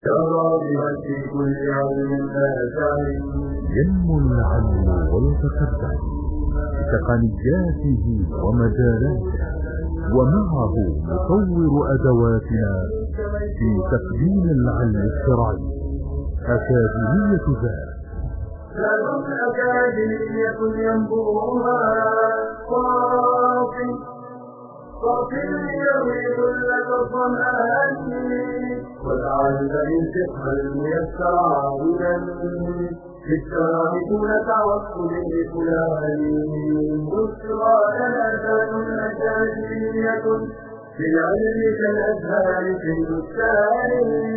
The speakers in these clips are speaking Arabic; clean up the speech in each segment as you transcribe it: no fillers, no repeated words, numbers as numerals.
راغبا في كل علم نافع ينمو العلم ويتقدم بتقنياته ومجالاته، ومعه نطور أدواتنا في تقديم العلم الشرعي. أكاديمية ذات لهم أكاديمية ينبوها صافي يروي كل الظمآن وتعلم الفقه الميسر عابدا بالترابط توكل لفلان بشرى لنا ذات أكاديمية بالعلم كالأزهار في البستان.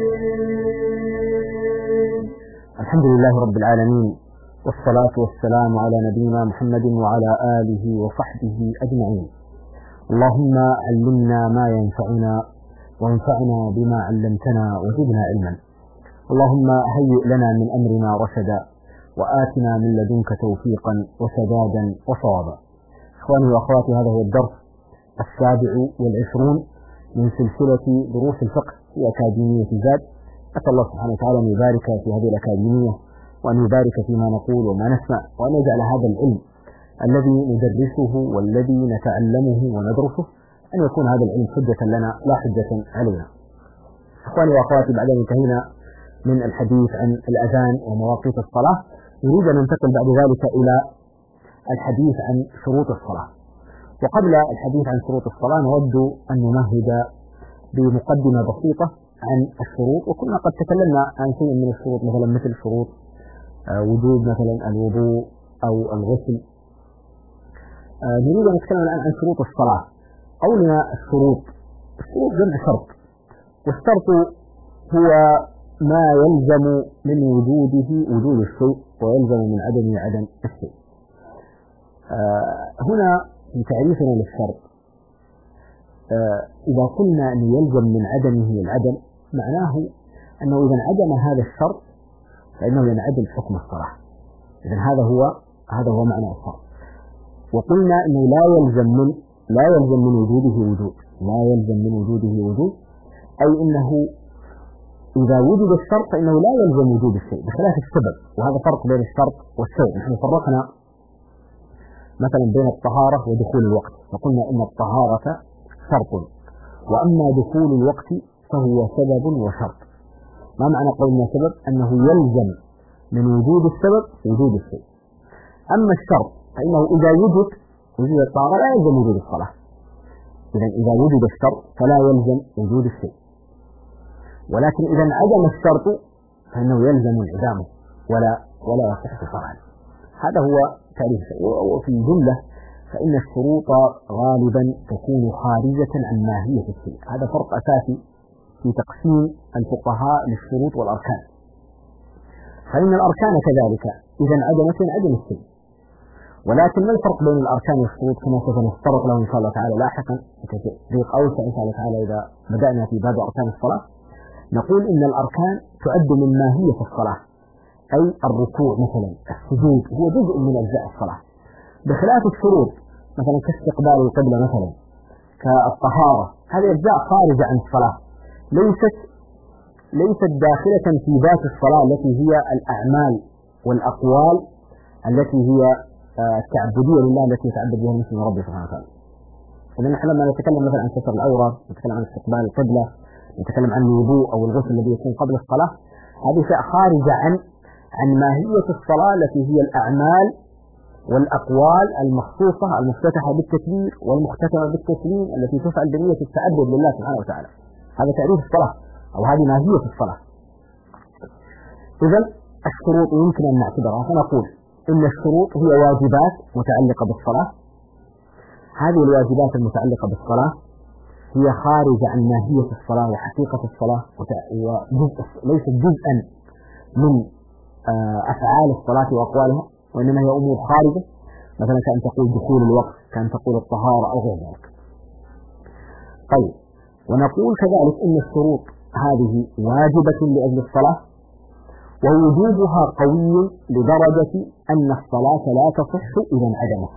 الحمد لله رب العالمين، والصلاة والسلام على نبينا محمد وعلى آله وصحبه أجمعين. اللهم علمنا ما ينفعنا وانفعنا بما علمتنا وزدنا علما. اللهم هيئ لنا من أمرنا رشدا وآتنا من لدنك توفيقا وسدادا وصوابا. إخواني وأخواتي، هذا هو الدرس 27 من سلسلة دروس الفقه في أكاديمية زاد. أسأل الله سبحانه وتعالى أن يبارك في هذه الأكاديمية، وأن يبارك فيما نقول وما نسمع، وأن يجعل هذا العلم الذي ندرسه والذي نتعلمه وندرسه أن يكون هذا العلم حجة لنا لا حجة علينا. إخواني وأخواتي، بعد أن انتهينا من الحديث عن الأذان ومواقيت الصلاة، نريد أن ننتقل بعد ذلك إلى الحديث عن شروط الصلاة. وقبل الحديث عن شروط الصلاة نود أن نمهد بمقدمة بسيطة عن الشروط. وكنا قد تكلمنا عن شيء من الشروط، مثل شروط وجوب مثلا الوضوء أو الغسل. نريد أن نتكلم الآن عن شروط الصلاة. قولنا الشروط جمع شرط، والشرط هو ما يلزم من وجوده وجود الشيء، ويلزم من عدمه عدم الشيء. هنا في تعريفنا للشرط، إذا قلنا أن يلزم من عدمه العدم، معناه أنه إذا انعدم هذا الشرط فإنه ينعدم حكم الصلاة. إذن هذا هو معنى الشرط. وقلنا أنه لا يلزم من وجوده وجود، لا يلزم من وجوده وجود، أي أنه إذا وجد الشرط فإنه لا يلزم وجود الشيء، بخلاف السبب. وهذا فرق بين الشرط والشيء. نحن فرقنا مثلا بين الطهارة ودخول الوقت، فقلنا إن الطهارة شرط، وأما دخول الوقت فهو سبب وشرط. ما معنى قولنا سبب؟ أنه يلزم من وجود السبب وجود الشيء. أما الشرط فإنه إذا وجد الطهارة لا يلزم وجود الصلاة. إذا وجد الشرط فلا يلزم وجود الشيء، ولكن إذا انعدم الشرط فإنه يلزم انعدامه ولا يصح شرعا. هذا هو تعريف. وفي الجملة فإن الشروط غالبا تكون خارجة عن ماهية الشيء. هذا فرق أساسي في تقسيم الفقهاء للشروط والأركان. فإن الأركان كذلك إذا انعدمت ينعدم الشيء. ولكن ما الفرق بين الأركان والشروط كما سوف نتطرق له إن شاء الله تعالى لاحقا بتطبيق أوسع إن شاء الله تعالى إذا بدأنا في باب أركان الصلاة. نقول إن الأركان تعد من ماهية الصلاة، أي الركوع مثلا، السجود هو جزء من أجزاء الصلاة، بخلاف الشروط مثلا كاستقبال القبلة مثلا، كالطهارة. هذه أجزاء خارجة عن الصلاة، ليست داخلة في ذات الصلاة التي هي الأعمال والأقوال التي هي التعبدية لله، التي يتعبد بها المسلم ربه سبحانه وتعالى. إذا نحن لما نتكلم مثلا عن ستر العورة، نتكلم عن استقبال القبلة، نتكلم عن الوضوء أو الغسل الذي يكون قبل الصلاة، هذه أشياء خارجة عن ماهية الصلاة التي هي الأعمال والأقوال المخصوصة المفتتحة بالتكبير والمختتمة بالتسليم التي تفعل بنية التعبد لله سبحانه وتعالى. هذا تعريف الصلاة، أو هذه ماهية الصلاة. إذن الشروط يمكن أن نعتبرها فنقول إن الشروط هي واجبات متعلقة بالصلاة. هذه الواجبات المتعلقة بالصلاة هي خارجة عن ماهية الصلاة وحقيقة الصلاة، وليست جزءا من أفعال الصلاة وأقوالها، وإنما هي أمور خارجة، مثلا كأن تقول دخول الوقت، كأن تقول الطهارة أو غير ذلك. طيب، ونقول كذلك إن الشروط هذه واجبة لأجل الصلاة، ووجوبها قوي لدرجة أن الصلاة لا تصح إذا انعدمت.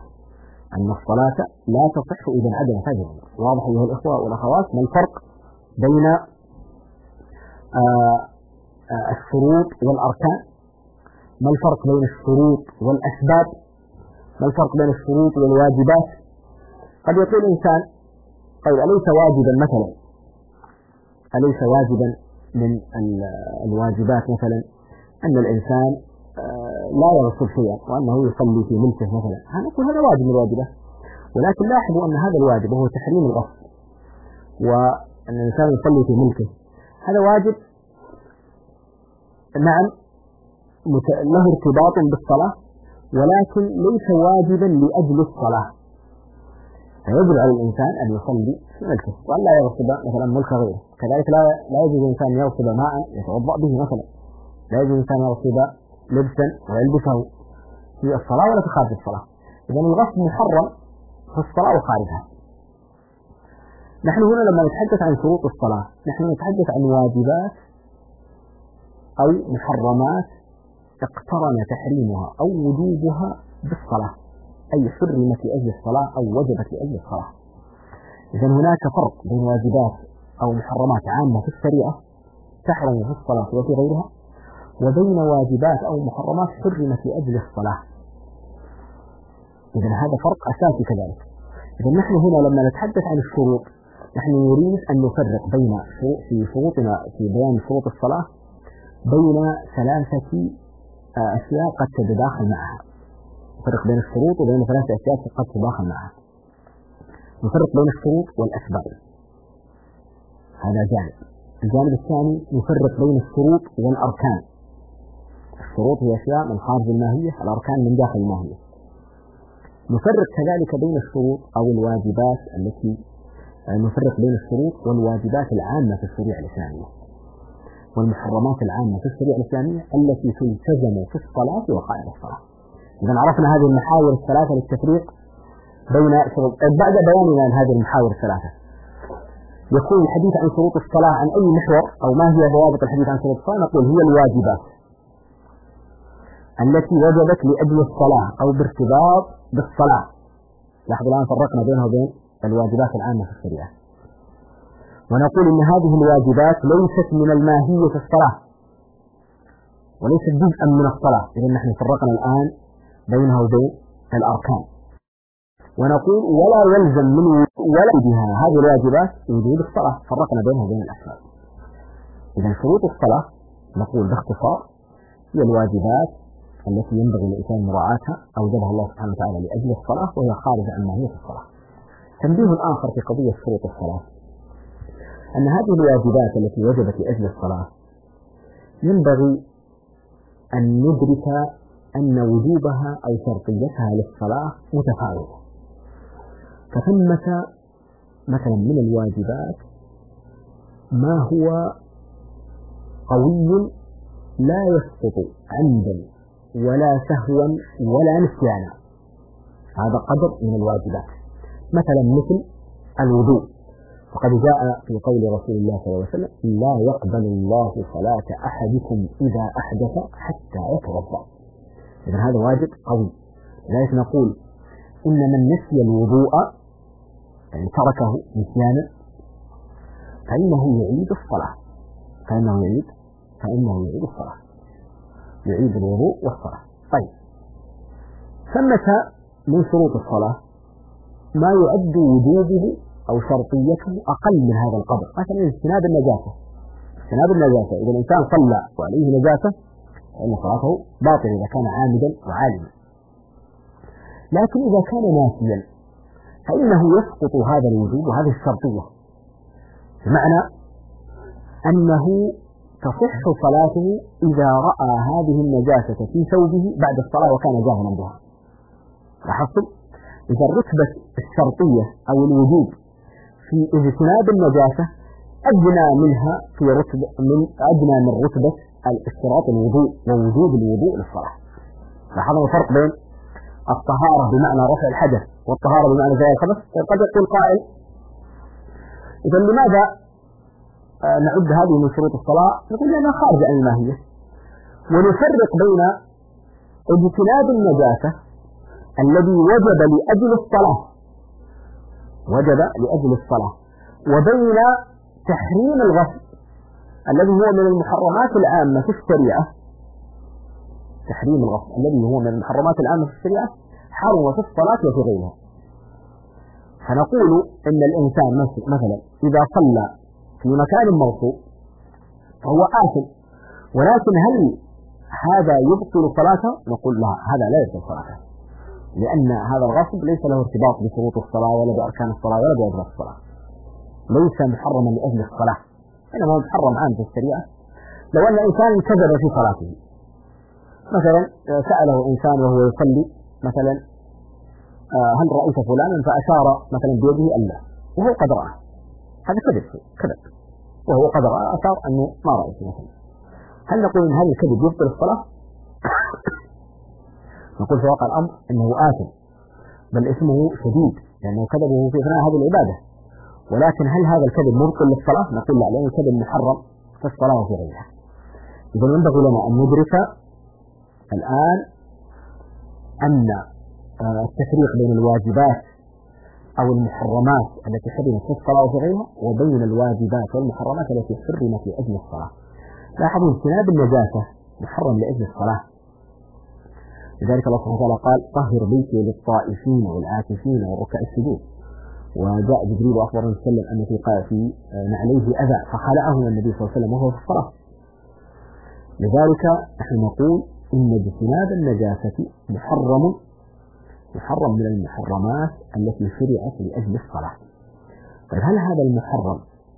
هذه واضح أيها الإخوة والأخوات ما الفرق بين الشروط والأركان؟ ما الفرق بين الشروط والأسباب؟ ما الفرق بين الشروط والواجبات؟ قد يقول الإنسان طيب أليس واجبا مثلا، أليس واجبا من الواجبات مثلا أن الإنسان لا يغسل شيئا وأنه يصلي في ملكه مثلا؟ نقول هذا واجب من الواجبات، ولكن لاحظوا أن هذا الواجب وهو تحريم الغسل وأن الإنسان يصلي في ملكه هذا واجب نعم له ارتباط بالصلاة، ولكن ليس واجبا لأجل الصلاة. فيجب على الإنسان أن يصلي في ملكه وأن لا يغصب مثلا ملك غيره. كذلك لا يجوز الإنسان يغصب ماء يتوضأ به مثلا، لا يجوز الإنسان يغصب لبسا ويلبسه في الصلاة ولا في خارج الصلاة. إذا الغصب محرم في الصلاة وخارجها. نحن هنا لما نتحدث عن شروط الصلاة نحن نتحدث عن واجبات أو محرمات اقترن تحريمها أو وجوبها بالصلاة، أي حرمت لأجل الصلاة أو وجبت لأجل الصلاة. إذا هناك فرق بين واجبات أو محرمات عامة في الشريعة تحرم في الصلاة وفي غيرها، وبين واجبات أو محرمات حرمت لأجل الصلاة. إذا هذا فرق أساسي كذلك. إذا نحن هنا لما نتحدث عن الشروط نحن نريد أن نفرق بين في شروطنا في بيان شروط الصلاة بين ثلاثة أشياء قد تتداخل معها. نفرق بين الشروط وبين ثلاثة أشياء قد تتداخل معها. نفرق بين الشروط والأسباب، هذا جانب. الجانب الثاني نفرق بين الشروط والأركان. الشروط هي أشياء من خارج الماهية، الأركان من داخل الماهية. نفرق كذلك بين الشروط أو الواجبات التي نفرق بين الشروط والواجبات العامة في الشريعة الإسلامية والمحرمات العامة في الشريعة الإسلامية التي تلتزم في الصلاة وقائم الصلاة. إذا عرفنا هذه المحاور الثلاثة للتفريق بين شروط. بعد بياننا عن هذه المحاور الثلاثة يكون الحديث عن شروط الصلاة عن أي محور أو ما هي ضوابط الحديث عن شروط الصلاة؟ نقول هي الواجبات التي وجبت لأجل الصلاة أو بارتباط بالصلاة. لاحظوا الآن فرقنا بينها وبين الواجبات العامة في الشريعة، ونقول إن هذه الواجبات ليست من الماهية في الصلاة وليست جزءا من الصلاة. إذا نحن فرقنا الآن بينها وبين الأركان، ونقول ولا يلزم من وجودها هذه الواجبات وجود الصلاة، فرقنا بينها وبين الأسباب. إذا شروط الصلاة نقول باختصار هي الواجبات التي ينبغي للإنسان مراعاتها أوجبها الله سبحانه وتعالى لأجل الصلاة وهي خارجة عن ماهية الصلاة. تنبيه آخر في قضية شروط الصلاة أن هذه الواجبات التي وجبت لأجل الصلاة ينبغي أن ندرك أن وجوبها أو شرطيتها للصلاة متفاوتة. فثمة مثلا من الواجبات ما هو قوي لا يسقط عمدا ولا سهوا ولا نسيانا، هذا قدر من الواجبات. مثلا مثل الوضوء، وقد جاء في قول رسول الله صلى الله عليه وسلم لا يقبل الله صلاة أحدكم إذا أحدث حتى يتوضأ. إذا هذا واجب قوي. لذلك نقول إن من نسي الوضوء يعني تركه نسيانا فإنه يعيد الصلاة، فإنه يعيد الصلاة، يعيد الوضوء والصلاة. طيب ثمة من شروط الصلاة ما يعد وجوبه أو شرطيته أقل من هذا القدر. مثلا اجتناب النجاسة. إذا الإنسان صلى وعليه نجاسة فإن صلاته باطلة إذا كان عامدا وعالما، لكن إذا كان ناسيا فإنه يسقط هذا الوجوب وهذه الشرطية، بمعنى أنه تصح صلاته إذا رأى هذه النجاسة في ثوبه بعد الصلاة وكان جاهلا بها. لاحظتم؟ إذا الرتبة الشرطية أو الوجوب في اجتناب النجاسة أدنى منها أدنى من رتبة اشتراط الوضوء ووجوب الوضوء للصلاة. لاحظنا الفرق بين الطهارة بمعنى رفع الحدث والطهارة بمعنى زوال الخبث. قد يقول قائل إذا لماذا نعد هذه من شروط الصلاة؟ نقول لأنها خارجة عن الماهية، ونفرق بين اجتناب النجاسة الذي وجب لأجل الصلاة وبين تحريم الغسل الذي هو من المحرمات العامة في الشريعة، تحريم الغصب الذي هو من المحرمات العامة في الشريعة حرم في الصلاة وفي غيرها. فنقول إن الإنسان مثلا إذا صلى في مكان موصوف فهو آثم، ولكن هل هذا يبطل صلاته؟ نقول لا، هذا لا يبطل صلاته، لأن هذا الغصب ليس له ارتباط بشروط الصلاة ولا بأركان الصلاة ولا بواجبات الصلاة، ليس محرما لأجل الصلاة، إنما محرم عام في الشريعة. لو أن إنسان كذب في صلاته، مثلا سأله إنسان وهو يصلي مثلا هل رأيت فلانا فأشار مثلا بيده ألا، وهو قد رأى، هذا كذب وهو قد رأى أشار أنه ما رأيت مثلا، هل نقول إن هذا الكذب يبطل الصلاة؟ نقول في واقع الأمر إنه آثم، بل اسمه شديد لأنه كذبه في أثناء هذه العبادة. ولكن هل هذا الكذب مبطل للصلاة؟ نقول لا، لأن الكذب محرم في الصلاة وفي غيرها. إذا ينبغي لنا أن ندرك الآن أن التفريق بين الواجبات أو المحرمات التي حرمت في الصلاة وفي غيرها وبين الواجبات والمحرمات التي حرمت لأجل الصلاة. لاحظوا اجتناب النجاسة محرم لأجل الصلاة، لذلك الله سبحانه وتعالى قال طهر بيتي للطائفين والعاكفين والركع السجود. وجاء جبريل وأخبر النبي صلى الله عليه وسلم أن في نعليه أذى فخلعه النبي صلى الله عليه وسلم وهو في الصلاة. لذلك نحن نقول إن اجتناب النجاسة محرم من المحرمات التي شرعت لأجل الصلاة. طيب هل هذا المحرم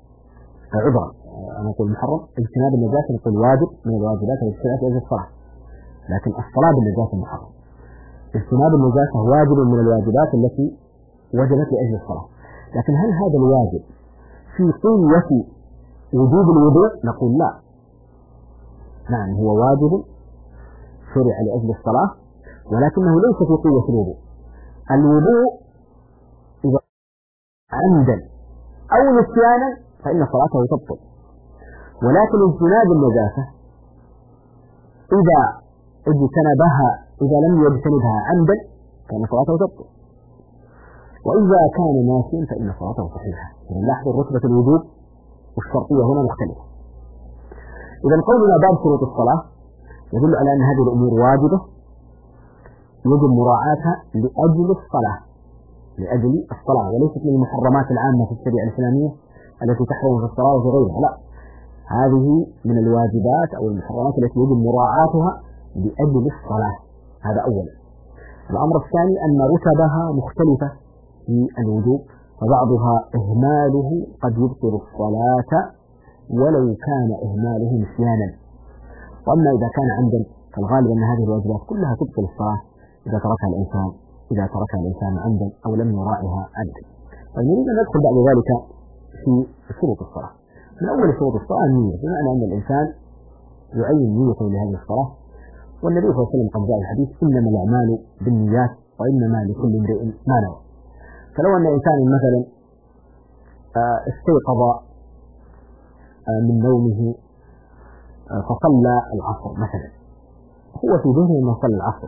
أنا أقول محرم اجتناب النجاسة، نقول واجب من الواجبات التي شرعت لأجل الصلاة، لكن الصلاة بالنجاسة محرم. اجتناب النجاسة واجب من الواجبات التي وجبت لأجل الصلاة، لكن هل هذا الواجب في قوة وجوب الوضوء؟ نقول لا، نعم هو واجب شرع لأجل الصلاة ولكنه ليس في قوة الوضوء. الوضوء إذا عمدا أو نسيانا فإن صلاته تبطل، ولكن اجتناب النجاسة إذا لم يجتنبها عمدا فإن صلاته تبطل، وإذا كان ناسيا فإن صلاته صحيحة. نلاحظ رتبة الوجوب والشرطية هنا مختلفة. إذا قولنا باب شروط الصلاة يدل على أن هذه الأمور واجبة يجب مراعاتها لأجل الصلاة وليست من المحرمات العامة في الشريعة الإسلامية التي تحرم في الصلاة وفي غيرها، لا، هذه من الواجبات أو المحرمات التي يجب مراعاتها لأجل الصلاة. هذا أولا. الأمر الثاني أن رتبها مختلفة في الوجوب، فبعضها إهماله قد يبطل الصلاة ولو كان إهماله نسيانا، وأما إذا كان عمدا فالغالب أن هذه الواجبات كلها تبطل الصلاة إذا تركها الإنسان عمدا أو لم يراعها عمدا. فنريد أن ندخل بعد ذلك في شروط الصلاة. من أول شروط الصلاة النية، بمعنى أن الإنسان يعين نية لهذه الصلاة، والنبي صلى الله عليه وسلم قد جاء الحديث إنما الأعمال بالنيات وإنما لكل امرئ ما نوى. فلو أن إنسان مثلا استيقظ من نومه فصلى العصر مثلا، هو في ذهنه أنه صلى العصر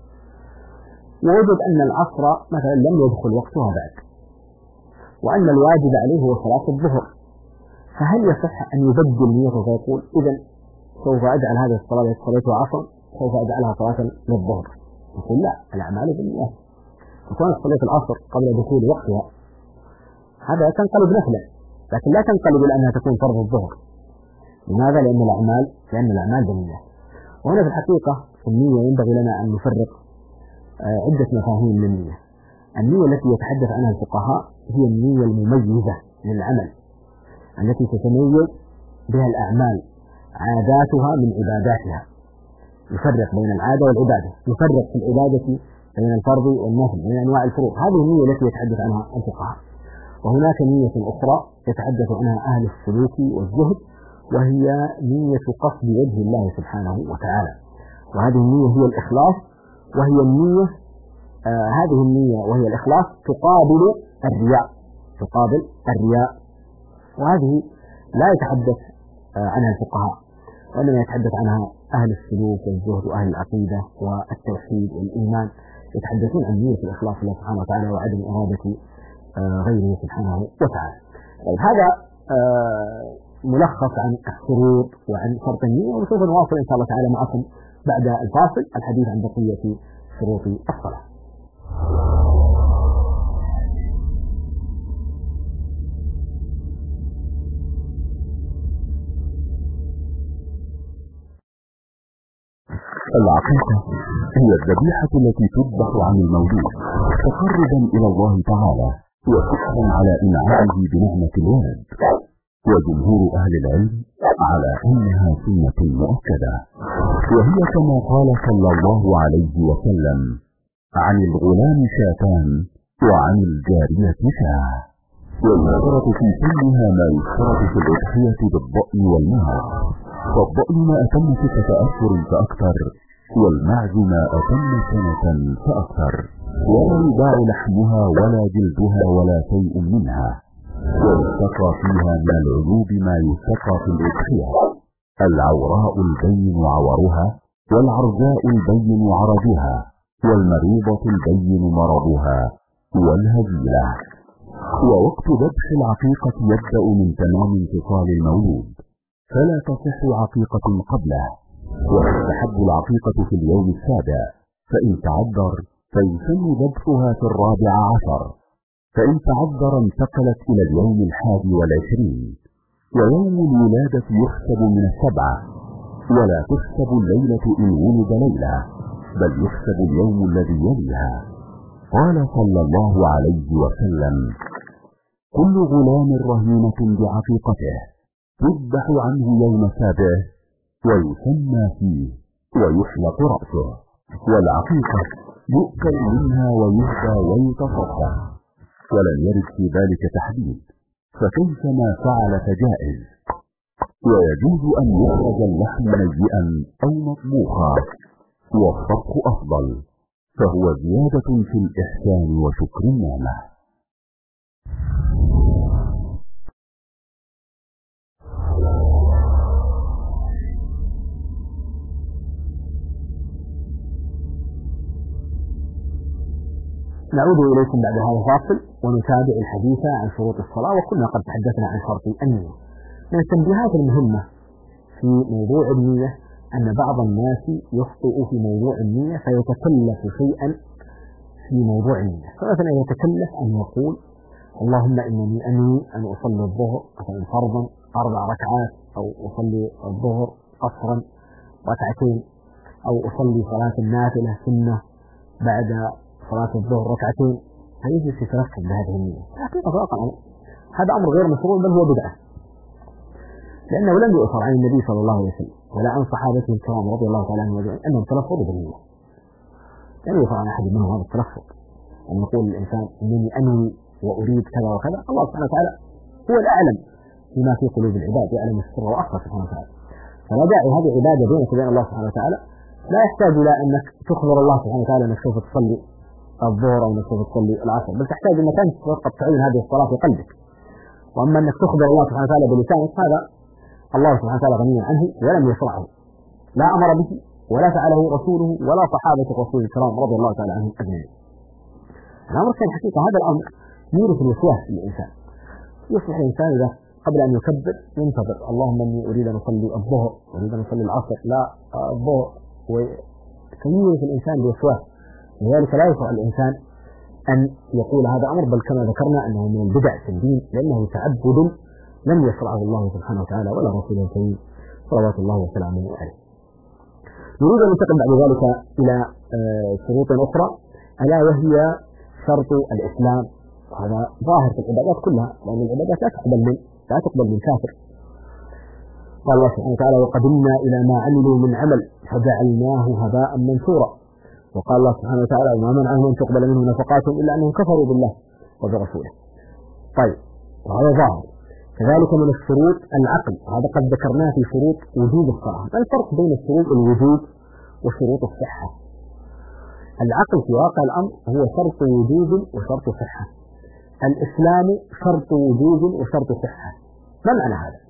ووجد أن العصر مثلا لم يدخل وقتها بعد، وأن الواجب عليه هو صلاة الظهر، فهل يصح أن يبدل نيته فيقول إذن سوف أجعل هذه الصلاة التي صليتها عصرا سوف أجعلها صلاة للظهر؟ يقول لا، الأعمال بالنيات، وكانت صلاة العصر قبل دخول وقتها هذا تنقلب نفلا، لكن لا تنقلب لأنها تكون فرض الظهر. لماذا؟ لأن الأعمال بالنيات. وهنا في الحقيقة النية ينبغي لنا أن نفرق عدة مفاهيم للنية. النية التي يتحدث عنها الفقهاء هي النية المميزة للعمل التي تتميز بها الأعمال عاداتها من عباداتها، يفرق بين العادة والعبادة، يفرق في العبادة بين الفرض والنفل بين أنواع الفروض. هذه النية التي يتحدث عنها الفقهاء. وهناك نية أخرى يتحدث عنها أهل السلوك والزهد، وهي نية قصد وجه الله سبحانه وتعالى، وهذه النية هي الإخلاص، وهي النية هذه النية وهي الإخلاص تقابل الرياء، وهذه لا يتحدث عنها الفقهاء، وإنما يتحدث عنها أهل السلوك والزهد وأهل العقيدة والتوحيد والإيمان، يتحدثون عن نية الإخلاص لله سبحانه وتعالى وعدم إرادة غيره سبحانه وتعالى. هذا ملخص عن الشروط وعن شرط النية، وسوف نواصل إن شاء الله تعالى معكم بعد الفاصل الحديث عن بقية شروط الصلاة. العقيقة هي الذبيحة التي تذبح عن المولود تقربا إلى الله تعالى وشكرا على إنعامه بنعمة الولد، وجمهور أهل العلم على أنها سنة مؤكدة، وهي كما قال صلى الله عليه وسلم: عن الغلام شاتان وعن الجارية شاة. ويشترط في سنها ما يشترط في الأضحية بالضأن والمعز، فالضأن ما أتم 6 أشهر فأكثر، والمعز ما أتم 1 سنة فأكثر، ولا يباع لحمها ولا جلدها ولا شيء منها. ويستقى فيها من العيوب ما يستقى في الأضحية: العوراء البين عورها، والعرجاء البين عرجها، والمريضة البين مرضها، والهزيلة. ووقت ذبح العقيقة يبدأ من تمام انفصال المولود، فلا تصح عقيقة قبله، وتستحب العقيقة في اليوم 7، فإن تعذر فيسن ذبحها في 14، فإن تعذر انتقلت إلى اليوم 21. ويوم الولادة يحسب من 7، ولا تحسب الليلة إن ولد ليلة، بل يحسب اليوم الذي يليها. قال صلى الله عليه وسلم: كل غلام رهينة بعقيقته تذبح عنه يوم 7 ويسمى فيه ويحلق رأسه. والعقيقة يؤكل منها ويهدى ويتصدق، ولم يرد في ذلك تحديد، فكيف ما فعل فجائز. ويجوز أن يخرج اللحم نيئا أو مطبوخا، والطبخ أفضل، فهو زيادة في الإحسان وشكر النعمة. نعود إليكم بعد هذا الفاصل ونتابع الحديث عن شروط الصلاة، وكنا قد تحدثنا عن شرط النية. من التنبيهات المهمة في موضوع النية أن بعض الناس يخطئ في موضوع النية فيتكلف شيئا في موضوع النية، فمثلا يتكلف أن يقول: اللهم إنني أنوي أن أصلي الظهر مثلا فرضا 4 ركعات، أو أصلي الظهر قصرا 2 أو أصلي صلاة النافلة سنة بعد صلاة الظهر 2. فيجلس يتركز بهذه النية. حقيقة هذا أمر غير مشروع، بل هو بدعة، لأنه لم يؤثر عن النبي صلى الله عليه وسلم ولا عن صحابته الكرام رضي الله تعالى عنهم أجمعين أنهم تلفظوا بالنية. لم يؤثر عن أحد منهم هذا التلفظ، أن يقول الإنسان إنني أنوي وأريد كذا وكذا. الله سبحانه وتعالى هو الأعلم بما في قلوب العباد، يعلم السر وأخفى سبحانه وتعالى. فلا داعي، هذه عبادة بينك وبين الله سبحانه وتعالى، لا يحتاج إلى أنك تخبر الله سبحانه وتعالى أنك سوف تصلي الظهر أو أنك سوف تصلي العصر، بل تحتاج أنك أنت فقط تعين هذه الصلاة في قلبك. وأما أنك تخبر الله سبحانه وتعالى بلسانك، هذا الله سبحانه وتعالى غني عنه ولم يشرعه، لا أمر به ولا فعله رسوله ولا صحابة الرسول الكرام رضي الله تعالى عنهم أجمعين. الأمر كان حقيقة هذا الأمر يورث الوسواس للإنسان. يصبح الإنسان إذا قبل أن يكبر ينتظر: اللهم إني أريد أن أصلي الظهر، أريد أن أصلي العصر، لا الظهر، ويورث الإنسان الوسواس. لذلك لا يشرع الإنسان أن يقول هذا أمر، بل كما ذكرنا أنه من البدع في الدين، لأنه تعبد لم يشرعه الله سبحانه وتعالى ولا رسوله الكريم صلوات الله وسلامه عليه. نريد أن ننتقل بعد ذلك إلى شروط أخرى، ألا وهي شرط الإسلام. وهذا ظاهر في العبادات كلها، لأن العبادات لا تقبل من كافر. قال الله سبحانه وتعالى: وقدمنا إلى ما عملوا من عمل فجعلناه هباء منثورا. وقال الله سبحانه وتعالى: وما منعهم أن تقبل منهم نفقاتهم إلا أنهم كفروا بالله وبرسوله. طيب، وهذا ظاهر. كذلك من الشروط العقل، وهذا قد ذكرناه في شروط وجوب الصلاة. ما الفرق بين شروط الوجوب وشروط الصحة؟ العقل في واقع الأمر هو شرط وجوب وشرط صحة، الإسلام شرط وجوب وشرط صحة. ما معنى هذا؟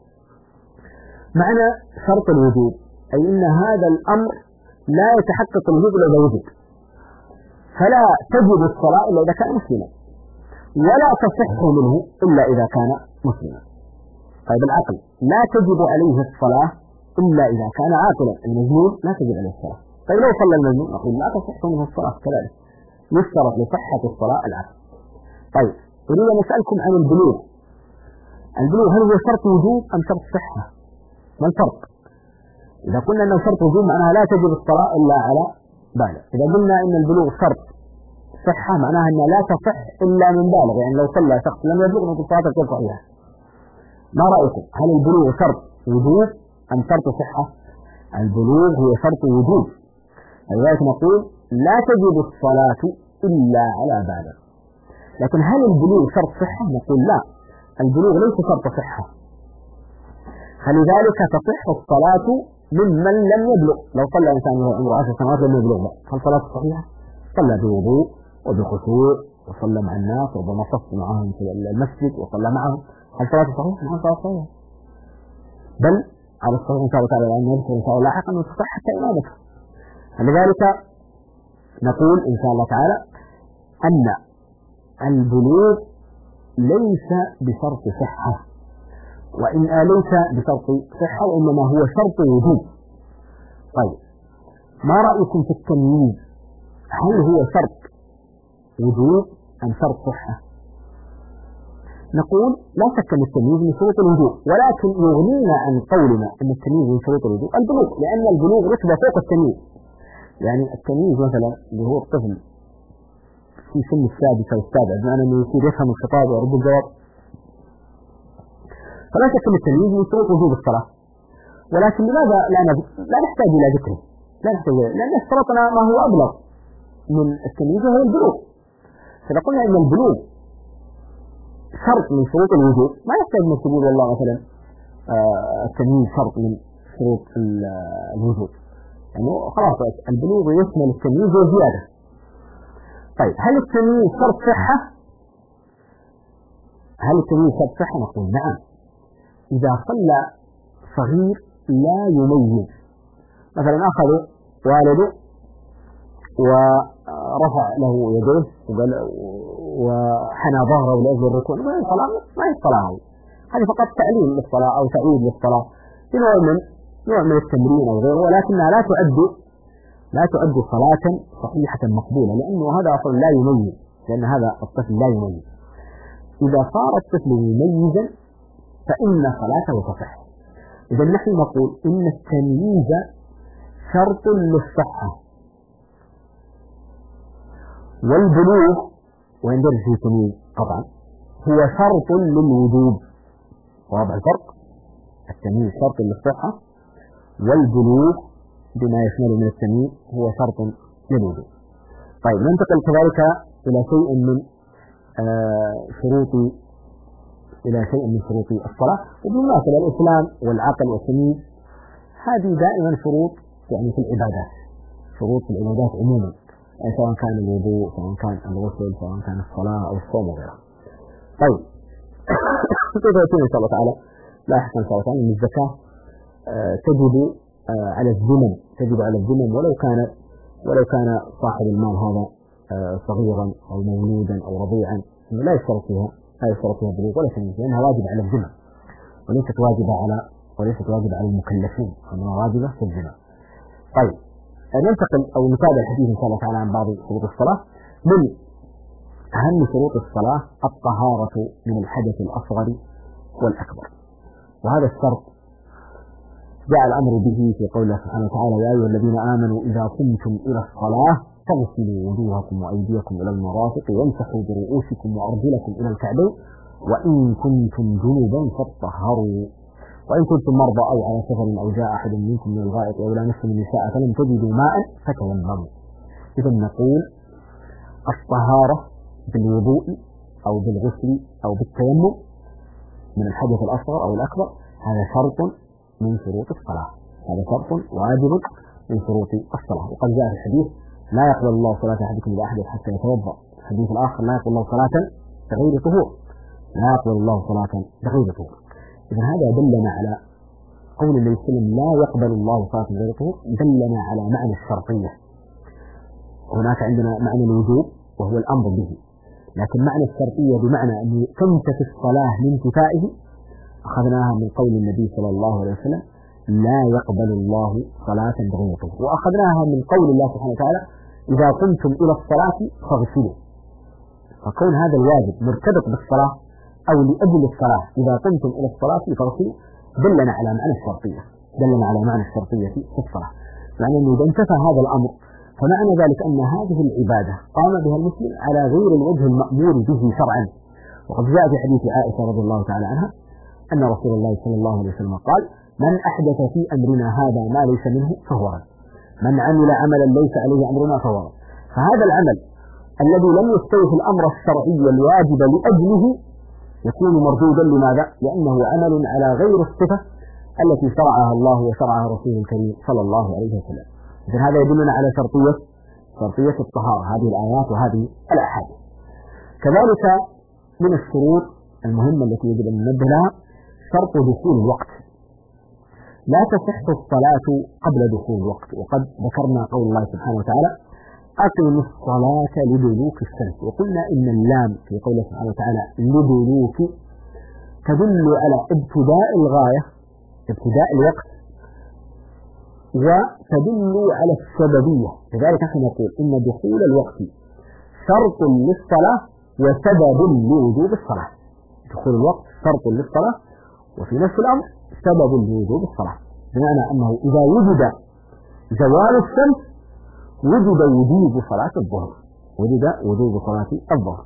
معنى شرط الوجوب أي أن هذا الأمر لا يتحقق الوجوب إلا إذا وجد، فلا تجب الصلاة إلا إذا كان مسلما، ولا تصح منه إلا إذا كان مسلما. طيب العقل لا تجب عليه الصلاة إلا إذا كان عاقلا. المجنون لا تجب عليه الصلاة. طيب لو صلى المجنون نقول لا تصح منه الصلاة كذلك، يشترط لصحة الصلاة العقل. طيب أريد أن أسألكم عن البلوغ. البلوغ هل هو شرط وجوب أم شرط صحة؟ ما الفرق؟ إذا قلنا أنه شرط وجوب معناها لا تجب الصلاة إلا على بالغ. إذا قلنا أن البلوغ شرط صحة معناها أنها لا تصح إلا من بالغ، يعني لو صلى شخص لم يبلغ نقول صلاته غير صحيحة. ما رأيكم؟ هل البلوغ شرط وجوب أم شرط صحة؟ البلوغ هو شرط وجوب، لذلك نقول لا تجب الصلاة إلا على بالغ. لكن هل البلوغ شرط صحة؟ نقول لا، البلوغ ليس شرط صحة، فلذلك تصح الصلاة ممن لم يبلغ. لو صلى إنسان وهو عمره 10 سنوات لم يبلغ، هل صلاته صحيحة؟ صلى بوضوء وبخشوع وصلى مع الناس وربما صف معهم في المسجد وصلى معهم، هل صلاته صحيحة؟ نعم صلاته صحيحة، بل على الصحيح إن شاء الله تعالى لأنه يذكر إن شاء الله لاحقا أنه تصح حتى إمامته. فلذلك نقول إن شاء الله تعالى أن البلوغ ليس بشرط صحة، وإن ليس بشرط صحة وإنما هو شرط وجوب. طيب ما رأيكم في التمييز؟ هل هو شرط وجوب أم شرط صحة؟ نقول لا شك أن التمييز من شروط الوجوب، ولكن يغنينا عن قولنا أن التمييز من شروط الوجوب البلوغ، لأن البلوغ رتبة فوق التمييز. يعني التمييز مثلا اللي هو الطفل في سن السادسة والسابعة بمعنى أنه يصير يفهم الخطاب ويرد الجواب، فلا شك أن التمييز من شروط وجوب الصلاة. ولكن لماذا لا نحتاج إلى ذكره؟ لا نحتاج إلى، لأن اشترطنا ما هو أبلغ من التمييز وهو البلوغ. فإذا قلنا أن البلوغ شرط من شروط الوجوب ما يحتاج أن تقول والله مثلا التمييز شرط من شروط الوجوب، يعني خلاص البلوغ يشمل التمييز وزيادة. طيب هل التمييز شرط صحة؟ هل التمييز شرط صحة؟ نقول نعم، إذا صلى صغير لا يميز، مثلا أخذ والده ورفع له يديه وحنى ظهره لأجل الركوع، ما هي الصلاة هذه فقط تعليم للصلاة أو تعيد للصلاة في نوع من التمرين أو غيره، ولكنها لا تعد صلاة صحيحة مقبولة، لأنه هذا أصلا لا يميز، لأن هذا الطفل لا يميز. إذا صار الطفل مميزا فإن صلاته تصح. إذا نحن نقول إن التمييز شرط للصحة، والبلوغ ويندرج في التمييز طبعا هو شرط للوجوب. واضح الفرق؟ التمييز شرط للصحة، والبلوغ بما يشمل من التمييز هو شرط للوجوب. طيب ننتقل كذلك إلى شيء من شروط الصلاة. وبالمناسبة الإسلام والعقل والتمييز هذه دائما شروط يعني في العبادات، شروط في العبادات عموما، يعني سواء كان الوضوء سواء كان الغسل سواء كان الصلاة أو الصوم وغيرها. طيب كيف يكون إن شاء الله تعالى لاحقا إن شاء الله تعالى أن الزكاة تجب على الذمم ولو كان صاحب المال هذا صغيرا أو مولودا أو رضيعا، لا يشترط فيها بلوغ ولا تمييز، لأنها واجبة على الذمم وليست واجبة على المكلفين، إنها واجبة في الذمم. طيب ننتقل أو نتابع الحديث إن شاء الله تعالى عن بعض شروط الصلاة. من أهم شروط الصلاة الطهارة من الحدث الأصغر والأكبر، وهذا الشرط جاء الأمر به في قوله سبحانه وتعالى: يا أيها الذين آمنوا إذا قمتم إلى الصلاة فاغسلوا وجوهكم وأيديكم إلى المرافق وامسحوا برؤوسكم وأرجلكم إلى الكعبين وإن كنتم جنبا فاطهروا وإن كنتم مرضى أو على سفر أو جاء أحد منكم من الغائط أو لامستم النساء فلم تجدوا ماء فتيمموا. إذا نقول الطهارة بالوضوء أو بالغسل أو بالتيمم من الحدث الأصغر أو الأكبر هذا شرط من شروط الصلاة، هذا شرط واجب من شروط الصلاة. وقد جاء في الحديث: لا يقبل الله صلاة أحدكم إذا أحدث حتى يتوضأ. الحديث الآخر: لا يقبل الله صلاة بغير طهور. لا يقبل الله صلاة بغير طهور. إذا هذا دلنا على قول النبي صلى الله عليه وسلم: لا يقبل الله صلاة بغير طهور، دلنا على معنى الشرطية. هناك عندنا معنى الوجوب وهو الأمر به، لكن معنى الشرطية بمعنى أن تنتفي الصلاة لانتفائه أخذناها من قول النبي صلى الله عليه وسلم لا يقبل الله صلاة بغير طهور، وأخذناها من قول الله سبحانه وتعالى إذا قمتم إلى الصلاة فاغسلوا. فكون هذا الواجب مرتبط بالصلاة أو لأجل الصلاة، إذا قمتم إلى الصلاة فاغسلوا، دلنا على معنى الشرطية، دلنا على معنى الشرطية في الصلاة، يعني أنه إذا انتفى هذا الأمر فمعنى ذلك أن هذه العبادة قام بها المسلم على غير الوجه المأمور به شرعا. وقد جاء في حديث عائشة رضي الله تعالى عنها أن رسول الله صلى الله عليه وسلم قال من أحدث في أمرنا هذا ما ليس منه فهو رد، من عمل عملا ليس عليه أمرنا فهو رد. فهذا العمل الذي لم يستوفي الأمر الشرعي الواجب لأجله يكون مردودا. لماذا؟ لأنه عمل على غير الصفة التي شرعها الله وشرعها رسوله الكريم صلى الله عليه وسلم. إذن هذا يدلنا على شرطية الطهارة، هذه الآيات وهذه الأحاديث. كذلك من الشروط المهمة التي يجب أن ننبه لها شرط دخول الوقت. لا تصح الصلاة قبل دخول الوقت، وقد ذكرنا قول الله سبحانه وتعالى أقم الصلاة لدلوك الشمس، وقلنا إن اللام في قوله سبحانه وتعالى لدلوك تدل على ابتداء الغاية، ابتداء الوقت، وتدل على السببية. لذلك نحن نقول إن دخول الوقت شرط للصلاة وسبب لوجوب الصلاة. دخول الوقت شرط للصلاة وفي نفس الأمر سبب لوجوب الصلاة، بمعنى أنه إذا وجد زوال الشمس وجد وجوب صلاة الظهر، وجد وجوب صلاة الظهر.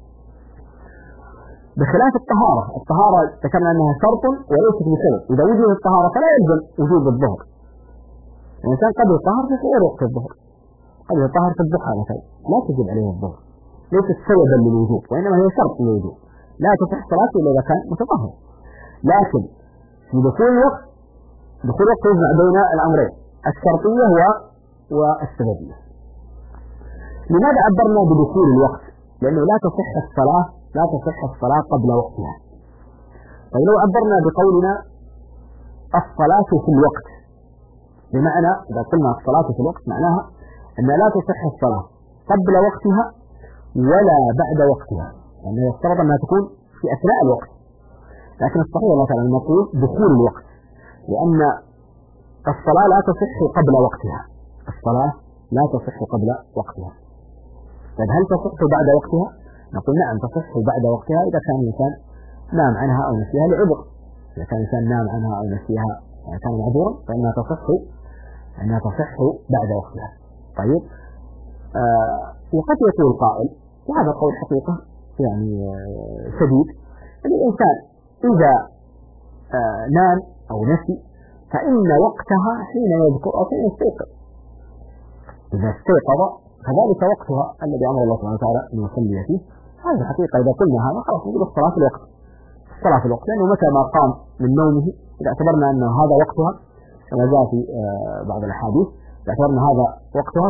بخلاف الطهارة ذكرنا أنها شرط وليست بسبب. إذا وجد الطهارة فلا يلزم وجوب الظهر. الإنسان قد يطهر في غير وقت الظهر، قد يطهر في الضحى مثلا، لا تجب عليه الظهر، ليست سببا للوجوب وإنما هي شرط للوجوب، لا تصح صلاته إلا إذا كان متطهر. لكن في دخول الوقت يجمع بين الأمرين الشرطية والسببية. لماذا عبرنا بدخول الوقت؟ لأنه لا تصح الصلاة قبل وقتها. طيب لو عبرنا بقولنا الصلاة في الوقت، بمعنى إذا قلنا الصلاة في الوقت معناها أن لا تصح الصلاة قبل وقتها ولا بعد وقتها، لأنه يفترض أنها تكون في أثناء الوقت. لكن الصحيح مثلا نقول دخول الوقت، لأن الصلاة لا تصح قبل وقتها، الصلاة لا تصح قبل وقتها. طيب هل تصح بعد وقتها؟ نقول نعم تصح بعد وقتها إذا كان الإنسان نام عنها أو نسيها لعذر. إذا كان الإنسان نام عنها أو نسيها كان معذورا فإنها تصح بعد وقتها. طيب وقد يقول قائل، وهذا قول حقيقة يعني شديد، أن الإنسان إذا نام أو نسي فإن وقتها حين يذكر أو حين يستيقظ. إذا استيقظ فذلك وقتها الذي أمر الله سبحانه وتعالى أن يصلي فيه. هذا حقيقة إذا قلنا هذا خلاص نقول الصلاة في الوقت، لأنه متى ما قام من نومه إذا اعتبرنا أن هذا وقتها كما جاء في بعض الأحاديث، إذا اعتبرنا هذا وقتها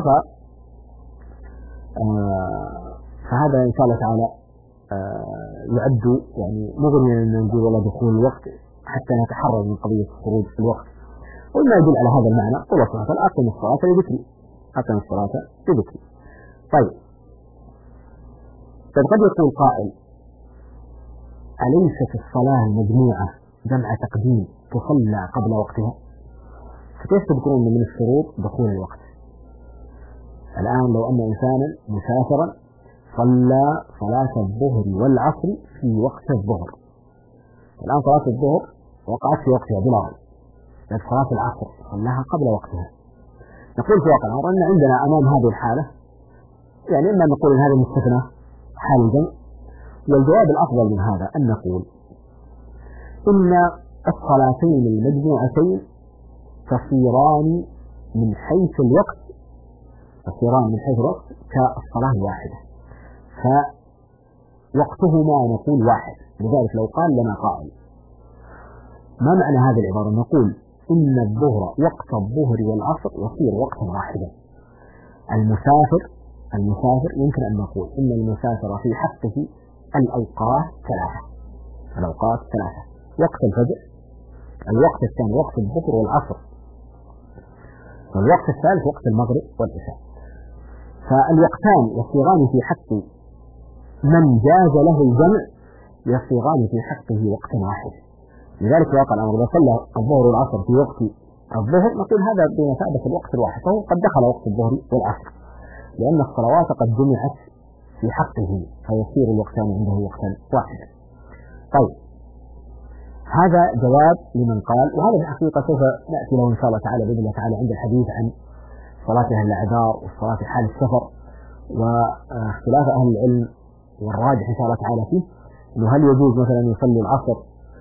فهذا إن شاء الله تعالى يعد يعني مغنيا أن نقول والله دخول الوقت حتى نتحرر من قضية خروج الوقت. وما يدل على هذا المعنى قول الله سبحانه وتعالى أقم الصلاة لذكري. طيب قد يقول قائل أليست الصلاة المجموعة جمع تقديم تصلى قبل وقتها؟ فكيف تذكرون من الشروط دخول الوقت؟ الآن لو أن إنسانا مسافرا صلى صلاة الظهر والعصر في وقت الظهر، الآن صلاة الظهر وقعت في وقتها بلا ريب، لكن صلاة العصر صلاها قبل وقتها. نقول في واقع الأمر أن عندنا أمام هذه الحالة يعني إما نقول إن هذا مستثنى حال الجمع، والجواب الأفضل من هذا أن نقول إن الصلاتين المجموعتين تصيران من حيث الوقت كالصلاة الواحدة، فوقتهما نقول واحد. لذلك لو قال لنا قائل ما معنى هذه العبارة؟ نقول إن الظهر وقت الظهر والعصر يصير وقتا واحدا. المسافر يمكن أن نقول إن المسافر في حقه الأوقات ثلاثة، وقت الفجر، الوقت الثاني وقت الظهر والعصر، والوقت الثالث وقت المغرب والعشاء. فالوقتان يصيران في حق من جاز له الجمع يصيران في حقه وقتا واحد. لذلك في واقع الأمر إذا صلى الظهر والعصر في وقت الظهر نقول هذا بمثابة الوقت الواحد، فهو قد دخل وقت الظهر والعصر، لأن الصلوات قد جمعت في حقه فيصير الوقتان عنده وقتا واحدا. طيب هذا جواب لمن قال، وهذا في الحقيقة سوف نأتي له إن شاء الله تعالى بإذن الله تعالى عند الحديث عن صلاة أهل الأعذار والصلاة في حال السفر واختلاف أهل العلم، والراجح إن شاء الله تعالى فيه إنه هل يجوز مثلا يصلي العصر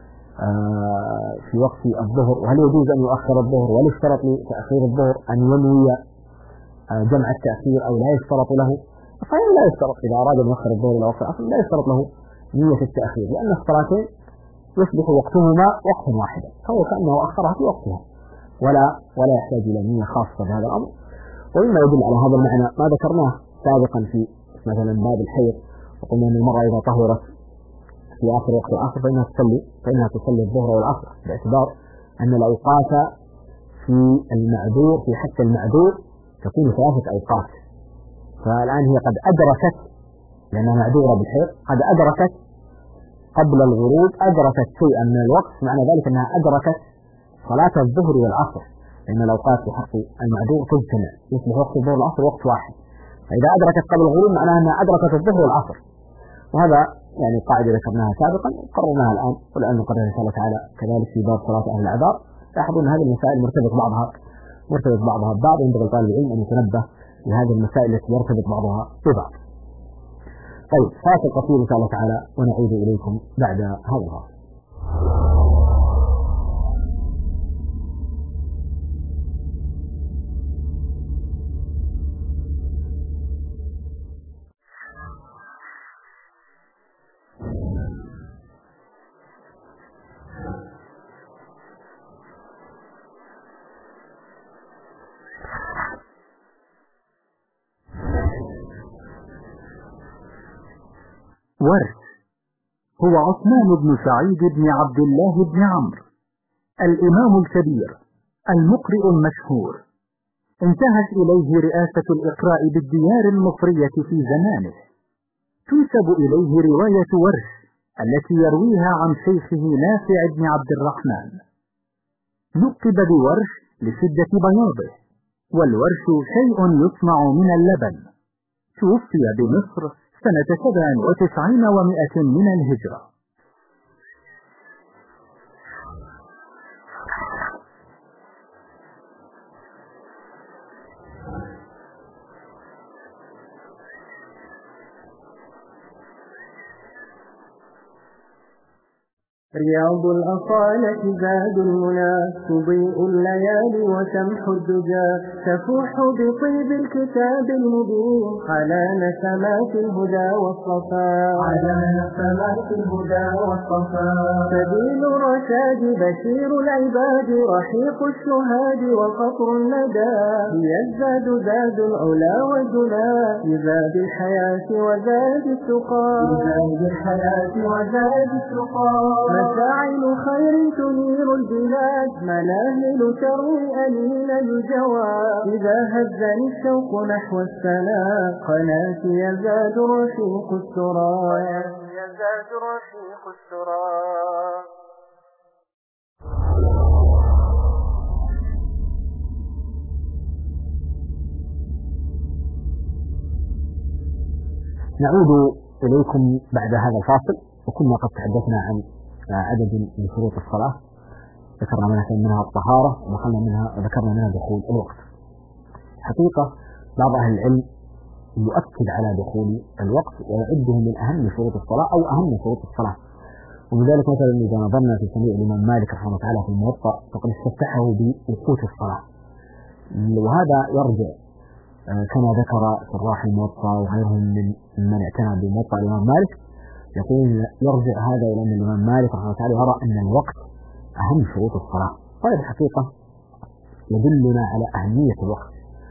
في وقت الظهر، وهل يجوز أن يؤخر الظهر، وهل يشترط لتأخير الظهر أن ينوي جمع التأخير أو لا يشترط له؟ صحيح لا يشترط، إذا أراد أن يؤخر الظهر إلى وقت العصر لا يشترط له نية التأخير، لأن الصلاتين يصبح وقتهما وقتا واحدا، فهو كأنه أخرها في وقتها ولا يحتاج إلى نية خاصة بهذا الأمر. ومما يدل على هذا المعنى ما ذكرناه سابقا في مثلا باب الحيض، وقلنا أن المرأة إذا طهرت في آخر وقت العصر فإنها تصلي الظهر والعصر، باعتبار أن الأوقات في المعذور في حتى المعذور تكون 3 أوقات، فالآن هي قد أدركت لأنها معذورة بالحيض، قد أدركت قبل الغروب أدركت شيئا من الوقت، معنى ذلك أنها أدركت صلاة الظهر والعصر، لأن الأوقات في حق المعذور تجتمع، يصبح وقت الظهر والعصر وقت واحد، فإذا أدركت قبل الغروب معناها أنها أدركت الظهر والعصر. وهذا يعني قاعدة ذكرناها سابقا قررناها الآن، والآن نقرر إن شاء الله تعالى كذلك في باب صلاة أهل الأعذار. لاحظوا أن هذه المسائل مرتبط بعضها ببعض، ينبغي لطالب العلم أن يتنبه لهذه المسائل التي يرتبط بعضها ببعض. طيب فاصل قصير إن شاء الله تعالى ونعود إليكم بعد هذا الفاصل. ورث هو عثمان بن سعيد بن عبد الله بن عمرو الإمام الكبير المقرئ المشهور، انتهت إليه رئاسة الإقراء بالديار المصرية في زمانه. تنسب إليه رواية ورث التي يرويها عن شيخه نافع بن عبد الرحمن. لقب بورث لشدة بياضه، والورث شيء يصنع من اللبن. توفي بمصر سنة 97 و100 من الهجرة. رياض الأصالة زاد المنى، تضيء الليالي وتمحو الدجى، تفوح بطيب الكتاب المبين على نسمات الهدى والصفاء، سبيل الرشاد بشير العباد، رحيق الشهاد وقطر الندى، هي الزاد زاد العلا والدنا، لزاد الحياة وزاد السقا، مشاعل خير تنير البلاد، مناهل تروي أنين الجواد، إذا هزني الشوق نحو السماء، قناتي يزداد رشيق السرى. نعود إليكم بعد هذا الفاصل، وكنا قد تحدثنا عن عدد من شروط الصلاة، ذكرنا منها الطهارة، وذكرنا منها دخول الوقت. حقيقة بعض أهل العلم يؤكد على دخول الوقت ويعده من أهم شروط الصلاة أو أهم شروط الصلاة، وبذلك مثلا إذا نظرنا في سميع الإمام مالك رحمه الله تعالى في الموطأ فقد استفتحه بوقوت الصلاة، وهذا يرجع كما ذكر شراح الموطأ وغيرهم من اعتنى بموطأ الإمام مالك، يقول يرجع هذا إلى أن الإمام مالك رحمه الله تعالى يرى أن الوقت أهم شروط الصلاة. وهذا الحقيقة يدلنا على أهمية الوقت،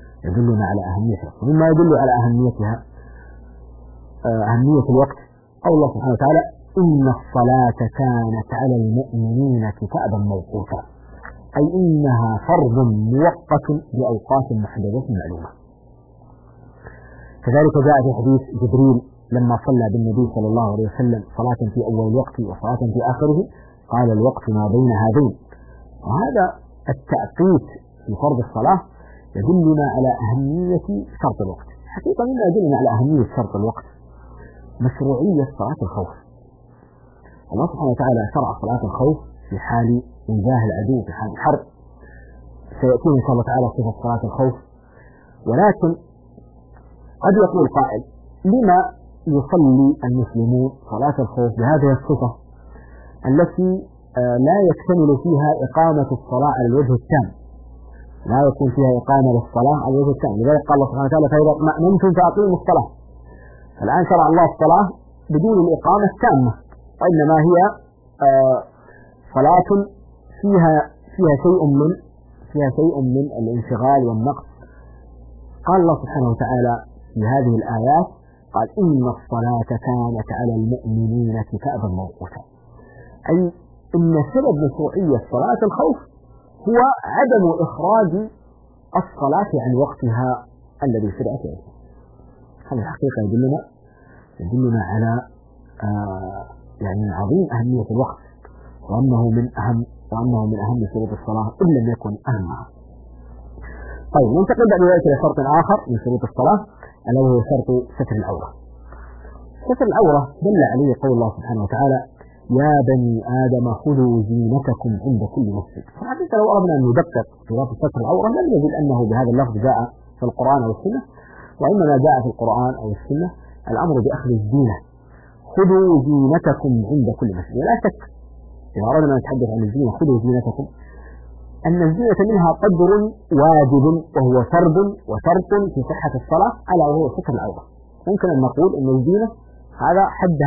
ومما يدل على أهمية الوقت قول الله سبحانه وتعالى: إن الصلاة كانت على المؤمنين كتابا موقوتا، أي إنها فرض موقت بأوقات محددة معلومة. كذلك جاء في حديث جبريل لما صلى بالنبي صلى الله عليه وسلم صلاة في أول الوقت وصلاة في آخره، قال الوقت ما بين هذين. وهذا التأقيت في فرض الصلاة يدلنا على أهمية شرط الوقت. حقيقة مما يدلنا على أهمية شرط الوقت مشروعية صلاة الخوف. الله سبحانه وتعالى شرع صلاة الخوف في حال إنزاه العدو، في حال الحرب. سيأتينا إن شاء الله تعالى صفة صلاة الخوف. ولكن قد يقول قائل: لما يصلي المسلمون صلاة الخوف بهذه الصفة التي لا يكتمل فيها إقامة الصلاة على الوجه التام، لا يكون فيها إقامة للصلاة على الوجه التام؟ لذلك قال الله سبحانه وتعالى: فإذا اطمأننتم فأقيموا الصلاة. الآن شرع الله الصلاة بدون الإقامة التامة، وإنما هي صلاة فيها شيء من الانشغال والنقص. قال الله سبحانه وتعالى في هذه الآيات: قال: إن الصلاة كانت على المؤمنين كتابا موقوتا. أي إن سبب مشروعية صلاة الخوف هو عدم إخراج الصلاة عن وقتها الذي شرعت فيه. هذه الحقيقة يدلنا على يعني عظيم أهمية الوقت، وأنه من أهم شروط الصلاة إن لم يكن أهمها. طيب، ننتقل بعد ذلك إلى شرط آخر من شروط الصلاة، ألا وهو شرط ستر العورة. ستر العورة دل عليه قول الله سبحانه وتعالى: يا بني آدم خذوا زينتكم عند كل مسجد. فحقيقة لو أردنا أن ندقق في لفظ ستر العورة لم نجد أنه بهذا اللفظ جاء في القرآن أو السنة، وإنما جاء في القرآن أو السنة الأمر بأخذ الزينة. خذوا زينتكم عند كل مسجد. لا شك إذا أردنا أن نتحدث عن الزينة خذوا زينتكم أن الزينة منها قدر واجب وهو فرض وشرط في صحة الصلاة، ألا وهو ستر العورة. ممكن أن نقول أن الزينة هذا حدها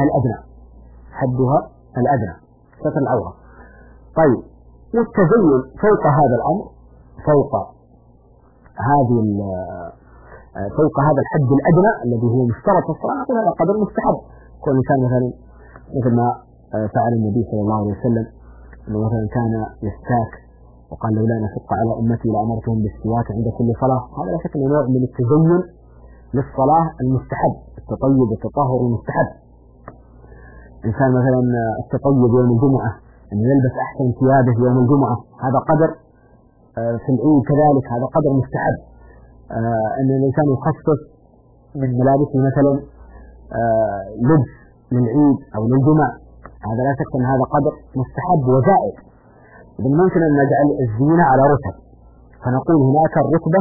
الأدنى ستر العورة. طيب، والتزين فوق هذا الأمر، فوق هذا الحد الأدنى الذي هو مشترط في الصلاة، نقول هذا قدر مستحب. كل إنسان مثل ما فعل النبي صلى الله عليه وسلم، أنه مثلا كان يستاك وقال: لولا أن أشق على أمتي لأمرتهم بالسواك عند كل صلاة. هذا لا شك أنه نوع من التزين للصلاة المستحب، التطيب والتطهر المستحب. إنسان مثلا التطيب يوم الجمعة، أن يلبس أحسن ثيابه يوم الجمعة، هذا قدر. في العيد كذلك هذا قدر مستحب. أن الإنسان يخصص من ملابسه مثلا لبس للعيد أو للجمعة، هذا لا شك أن هذا قدر مستحب وزائد. إذن ممكن أن نجعل الزينة على رتب، فنقول هناك الرتبة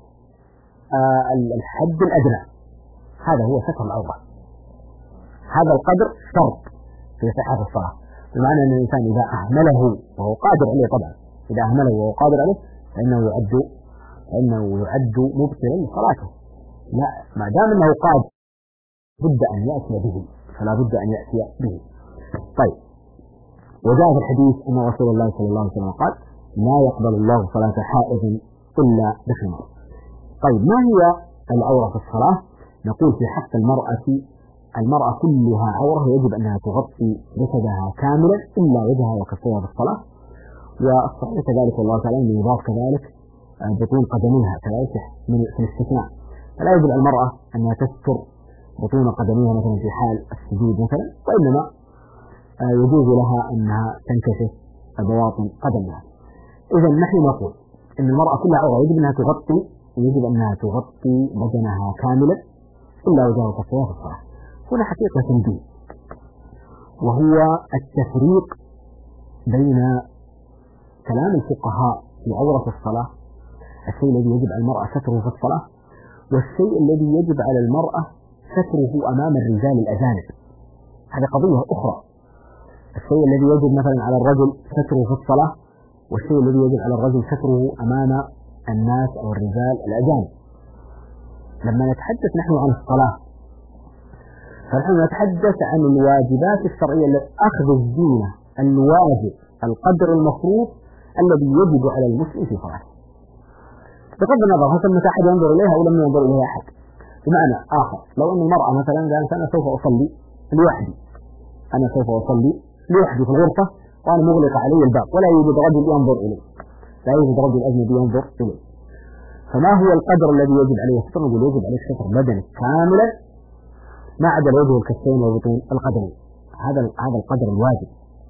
الحد الأدنى، هذا هو ستر العورة. هذا القدر شرط في صحة الصلاة، بمعنى أن الإنسان إذا أهمله وهو قادر عليه، طبعا إذا أهمله وهو قادر عليه فإنه يعد مبطلا لصلاته. لا، ما دام أنه قادر بد أن يأتي به، فلا بد أن يأتي به. طيب، وجاء في الحديث أن رسول الله صلى الله عليه وسلم قال: لا يقبل الله صلاة حائض إلا بخمار. طيب، ما هي العورة في الصلاة؟ نقول في حق المرأة كلها عورة، يجب أنها تغطي جسدها كاملا إلا وجهها وكفيها في الصلاة. والصحيح كذلك والله تعالى أن يضاف كذلك بطون قدميها كذلك في الاستثناء. فلا يجب على المرأة أنها تستر بطون قدميها مثلا في حال السجود مثلا، وإنما يجوز لها أنها تنكشف بواطن قدمها. إذا نحن نقول أن المرأة كلها عورة، يجب أنها تغطي بدنها كاملا إلا وجهها وكفيها في الصلاة. هنا حقيقة تنبيه، وهو التفريق بين كلام الفقهاء في عورة الصلاة، الشيء الذي يجب على المرأة ستره في الصلاة، والشيء الذي يجب على المرأة ستره أمام الرجال الأجانب. هذه قضية أخرى. الشيء الذي يجب مثلا على الرجل ستره في الصلاة، والشيء الذي يجب على الرجل ستره أمام الناس أو الرجال الأجانب. لما نتحدث نحن عن الصلاة فنحن نتحدث عن الواجبات الشرعية، أخذ الزينة الواجب القدر المفروض الذي يجب على المسلم في صلاته، بغض النظر هل متى أحد ينظر إليها أو لم ينظر إليها أحد. بمعنى آخر، لو أن المرأة مثلا قالت: أنا سوف أصلي لوحدي في الغرفة وأنا مغلق علي الباب ولا يوجد رجل ينظر إلي، لا يوجد رجل أجنبي ينظر إلي، فما هو القدر الذي يجب عليه الستر؟ نقول يجب عليه ستر بدني كاملا ما عدا الوجه والكفين وبطون القدمين. هذا القدر الواجب.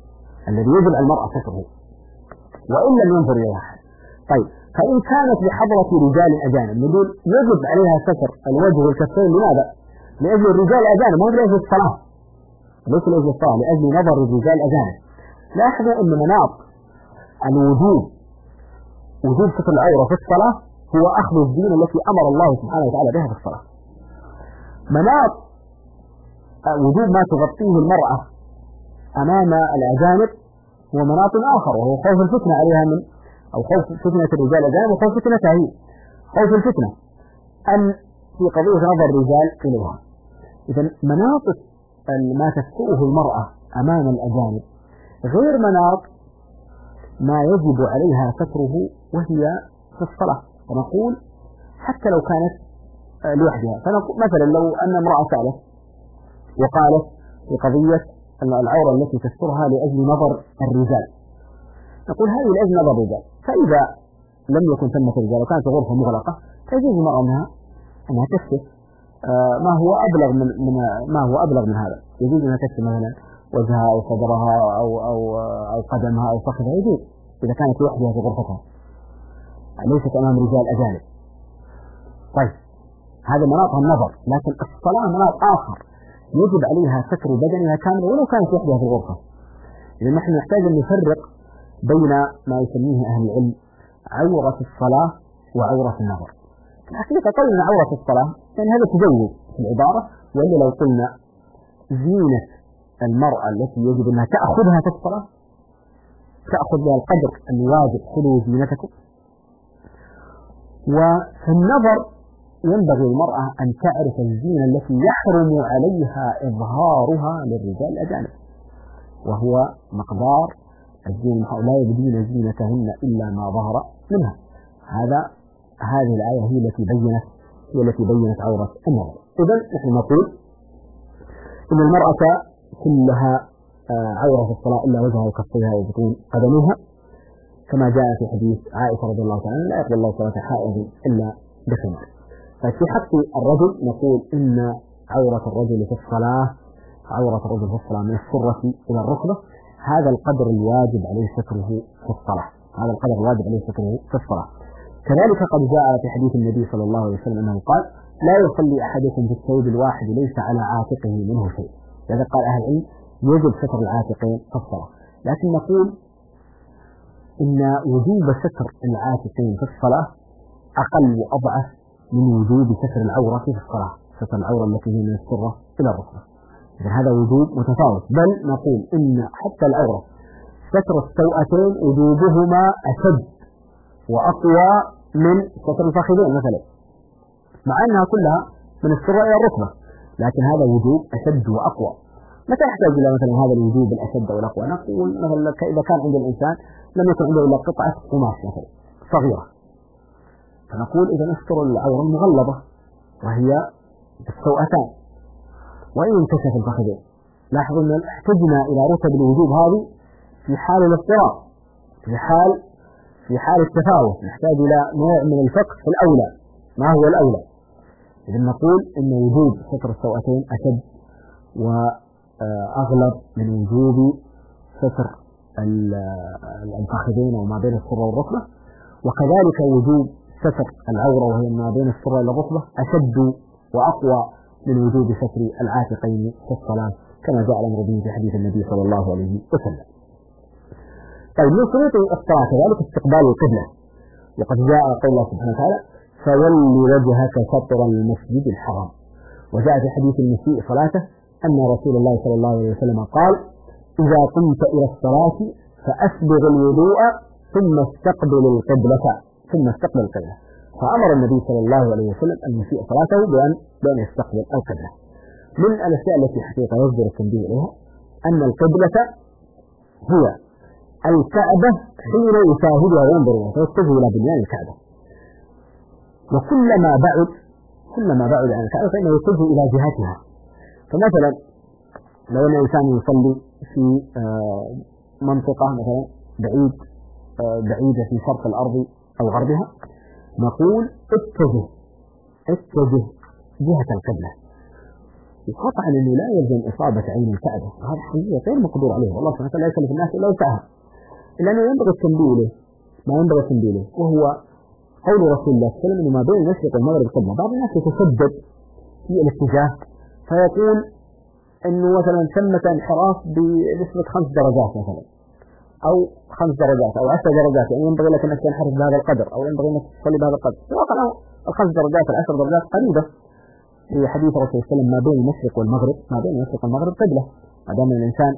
الذي يجب على المرأة ستره وإن لم ينظر إليها أحد. طيب فإن كانت بحضرة رجال أجانب نقول يجب عليها ستر الوجه والكفين. لماذا؟ لأجل الرجال الأجانب، مو لأجل الصلاة، ليس لأجل الصلاة، لأجل نظر الرجال الأجانب. لاحظوا أن مناط الوجوب وجوب ستر العورة في الصلاة هو أخذ الزينة التي أمر الله سبحانه وتعالى بها في الصلاة. مناط وجوب ما تغطيه المرأة أمام الأجانب هو مناط آخر، وهو خوف الفتنة عليها من أو خوف فتنة الرجال الأجانب وخوف فتنتها هي. خوف الفتنة أن في قضية نظر الرجال إليها. إذا مناط ما تستره المرأة أمام الأجانب غير مناط ما يجب عليها ستره وهي في الصلاة. فنقول حتى لو كانت لوحدها، فنقول مثلا لو أن امرأة سألت وقالت في قضية العورة التي تسترها لأجل نظر الرجال، نقول هذه لأجل نظر الرجال. فإذا لم يكن ثمة رجال وكانت غرفة مغلقة فيجوز المرأة أنها تكشف ما هو أبلغ من هذا. يجوز أنها تكشف مثلا وجهها أو صدرها أو قدمها أو فخذها، يجوز إذا كانت لوحدها في غرفتها ليست أمام رجال أجانب. طيب هذا مناط النظر، لكن الصلاة مناط آخر يجب عليها ستر بدنها كامل ولو كانت وحدها في الغرفة. إذا نحن نحتاج أن نفرق بين ما يسميه أهل العلم عورة الصلاة وعورة النظر. الحقيقة قلنا عورة الصلاة يعني هذا تجوز في العبارة، وإلا لو قلنا زينة المرأة التي يجب أنها تأخذها في الصلاة تأخذ بها القدر الواجب، خذوا زينتكم. وفي النظر ينبغي المرأة أن تعرف الزينة التي يحرم عليها إظهارها للرجال الأجانب، وهو مقدار الزينة، لا يبدين زينتهن إلا ما ظهر منها. هذه الآية هي التي بينت عورة النظر. إذا نحن نقول إن المرأة كلها عورة في الصلاة إلا وجهها وكفيها وبطون قدمها، كما جاء في حديث عائشة رضي الله تعالى لا يقبل الله صلاة حائض إلا بخمار. ففي حق الرجل نقول إن عورة الرجل في الصلاة من السرة إلى الركبة هذا القدر الواجب عليه ستره في الصلاة، كذلك قد جاء في حديث النبي صلى الله عليه وسلم أنه قال لا يصلي أحدكم في الثوب الواحد ليس على عاتقه منه شيء. لذا قال أهل العلم يجب ستر العاتقين في الصلاة، لكن نقول إن وجوب ستر العاتقين في الصلاة أقل وأضعف من وجوب ستر العورة في الصلاة، ستر العورة التي هي من السرة إلى الركبة. إذن هذا وجوب متفاوت، بل نقول إن حتى العورة ستر السوأتين وجوبهما أشد وأقوى من ستر الفخذين مثلا، مع أنها كلها من السرة إلى الركبة، لكن هذا وجوب أشد وأقوى. متى يحتاج إلى مثلا هذا الوجوب الأشد والأقوى؟ نقول مثلا إذا كان عند الإنسان لم يكن عنده إلا قطعة قماش مثلا صغيرة، فنقول إذا نستر العورة المغلظة وهي السوأتان وإن انكشف الفخذين. لاحظوا أن احتجنا إلى رتب الوجوب هذه في حال الاضطراب، في حال التفاوت نحتاج إلى نوع من الفقه في الأولى، ما هو الأولى. إذن نقول إن وجوب ستر السوأتين أشد وأغلب من وجوب ستر الفخذين وما بين السرة والركبة، وكذلك وجوب ستر العورة وهي ما بين السرة والركبة أشد وأقوى من وجوب ستر العاتقين في الصلاة، كما جاء الأمر به في حديث النبي صلى الله عليه وسلم. طيب من شروط الصلاة كذلك استقبال القبلة، وقد جاء قول الله سبحانه وتعالى فول وجهك شطر المسجد الحرام. وجاء في حديث المسيء صلاته أن رسول الله صلى الله عليه وسلم قال إذا قمت إلى الصلاة فأسبغ الوضوء ثم استقبل القبلة. فأمر النبي صلى الله عليه وسلم أن يسيء صلاته بأن يستقبل القبلة. من الأشياء التي حقيقة يصدر التنبيه إليها أن القبلة هي الكعبة حين يشاهدها وينظر فيتجه إلى بنيان الكعبة، وكلما بعد عن الكعبة فإنه يتجه إلى جهتها. فمثلا لو أن الإنسان يصلي في منطقة مثلا بعيدة في شرق الأرض أو غربها، نقول اتجه جهة القبلة، قطعا أنه لا يلزم إصابة عين الكعبة، هذا حقيقة غير مقدور عليه، والله سبحانه وتعالى لا يكلف الناس إلا وسعها، إلا أنه ينبغي التنبيه له ما ينبغي التنبيه له، وهو قول رسول الله صلى الله عليه وسلم: ما بين المشرق والمغرب قبلة. بعض الناس يتشدد في الاتجاه فيقول أنه مثلا ثمة انحراف بنسبة 5 درجات مثلا، أو 5 درجات أو 10 درجات، يعني ينبغي لك أنك تنحرف بهذا القدر، أو ينبغي أنك تصلي بهذا القدر. واقع ال5 درجات ال10 درجات قريبة في حديث الرسول صلى الله عليه وسلم: ما بين المشرق والمغرب، ما بين المشرق والمغرب قبلة، ما دام الإنسان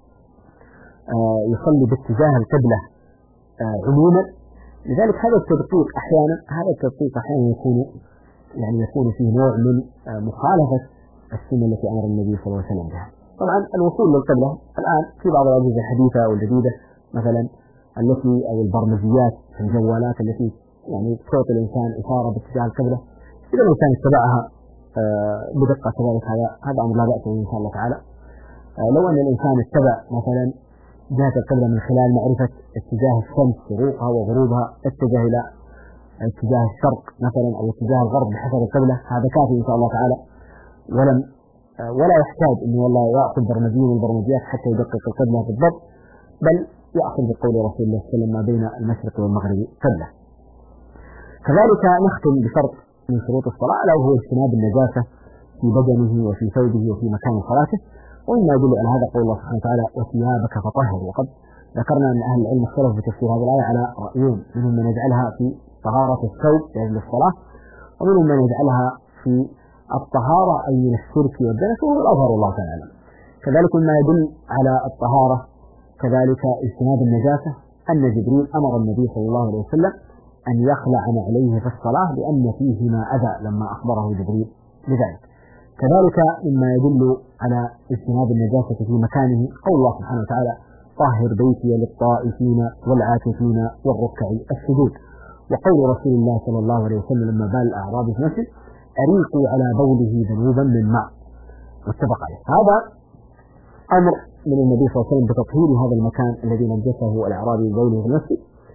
يصلي باتجاه القبلة عموما. لذلك هذا التدقيق أحيانا يكون فيه نوع من مخالفة السنة التي أمر النبي صلى الله عليه وسلم بها. طبعا الوصول للقبلة الآن في بعض الأجهزة الحديثة والجديدة مثلا أو البرمجيات في الجوالات التي يعني تعطي الإنسان إشارة باتجاه القبلة، إذا الإنسان اتبعها بدقة كذلك هذا أمر لا بأس به إن شاء الله تعالى. لو أن الإنسان اتبع مثلا جهة القبلة من خلال معرفة اتجاه الشمس شروقها وغروبها، اتجاه إلى اتجاه الشرق مثلا أو اتجاه الغرب بحسب القبلة، هذا كافي إن شاء الله تعالى، ولا يحتاج إنه والله يأخذ برمجيين والبرمجيات حتى يدقق القبلة بالضبط، بل يأخذ بقول رسول الله صلى الله عليه وسلم: ما بين المشرق والمغرب قبلة. كذلك نختم بشرط من شروط الصلاة، ألا وهو اجتناب النجاسة في بدنه وفي ثوبه وفي مكان صلاته، ومما يدل على هذا قول الله سبحانه وتعالى: وثيابك فطهر. وقد ذكرنا أن أهل العلم اختلفوا في تفسير هذه الآية على رأيين، منهم من يجعلها في طهارة الثوب لأجل الصلاة، ومنهم من يجعلها في الطهارة أي من الشرك والدنس، وهو الأظهر والله تعالى. كذلك مما يدل على الطهارة كذلك اجتناب النجاسة أن جبريل أمر النبي صلى الله عليه وسلم أن يخلع عليه في الصلاة لأن فيهما أذى لما أخبره جبريل بذلك. كذلك مما يدل على اجتناب النجاسة في مكانه قول الله سبحانه وتعالى: طهر بيتي للطائفين والعاكفين والركع السجود. وقول رسول الله صلى الله عليه وسلم لما بال الأعرابي في المسجد: أريقوا على بوله ذنوبا من ماء، متفق عليه. هذا أمر من النبي صلى الله عليه وسلم بتطهير هذا المكان الذي نجسه الأعرابي ببوله في المسجد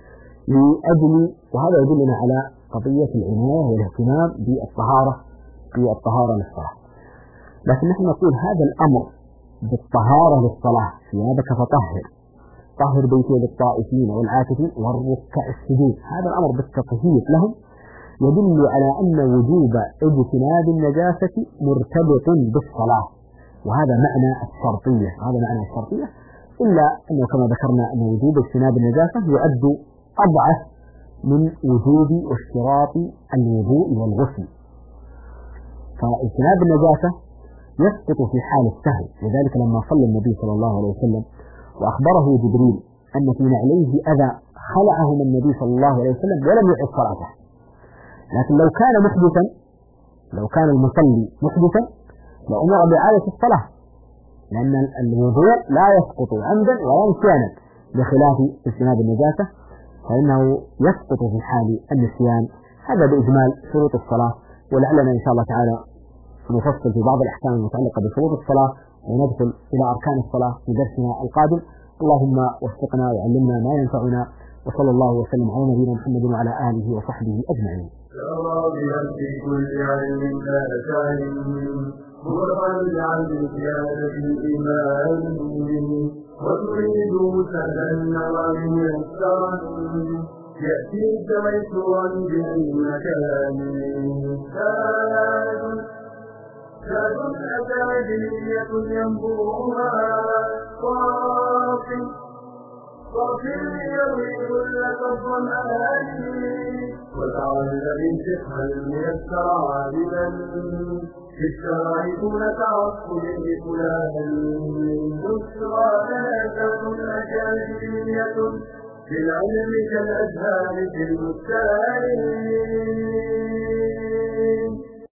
وهذا يدلنا على قضية العناية والاهتمام بالطهارة للصلاة. لكن نحن نقول هذا الأمر بالطهارة للصلاة: ثيابك طهر بيتي للطائفين والعاكفين والركع السجود، هذا الأمر بالتطهير لهم يدل على أن وجوب اجتناب النجاسة مرتبط بالصلاة، وهذا معنى الشرطية، إلا أنه كما ذكرنا أن وجوب اجتناب النجاسة يعد أضعف من وجوب واشتراط الوضوء والغسل. فاجتناب النجاسة يسقط في حال السهو، لذلك لما صلى النبي صلى الله عليه وسلم وأخبره جبريل أن في نعليه أذى خلعهم النبي صلى الله عليه وسلم ولم يعد صلاته. لكن لو كان المصلي محدثا لأمر بإعادة الصلاة، لأن الوضوء لا يسقط عمدا ولا نسيانا، بخلاف اجتناب النجاسة فإنه يسقط في حال النسيان. هذا بإجمال شروط الصلاة، ولعلنا إن شاء الله تعالى نفصل في بعض الأحكام المتعلقة بشروط الصلاة وندخل إلى أركان الصلاة في درسنا القادم. اللهم وفقنا وعلمنا ما ينفعنا، وصلى الله وسلم على نبينا محمد وعلى آله وصحبه أجمعين. في كل علم عن زيادة الإيمان، وتريد سهلا النظر يسرا يأتيك ميسورا بالمكان. زاد أكاديمية ينبوها صافي يروي كل الظمآن، وتعلم الفقه الميسر عابدا في الشرع دون تعصب لفلان. بشرى زاد أكاديمية في العلم كالأزهار في البستان.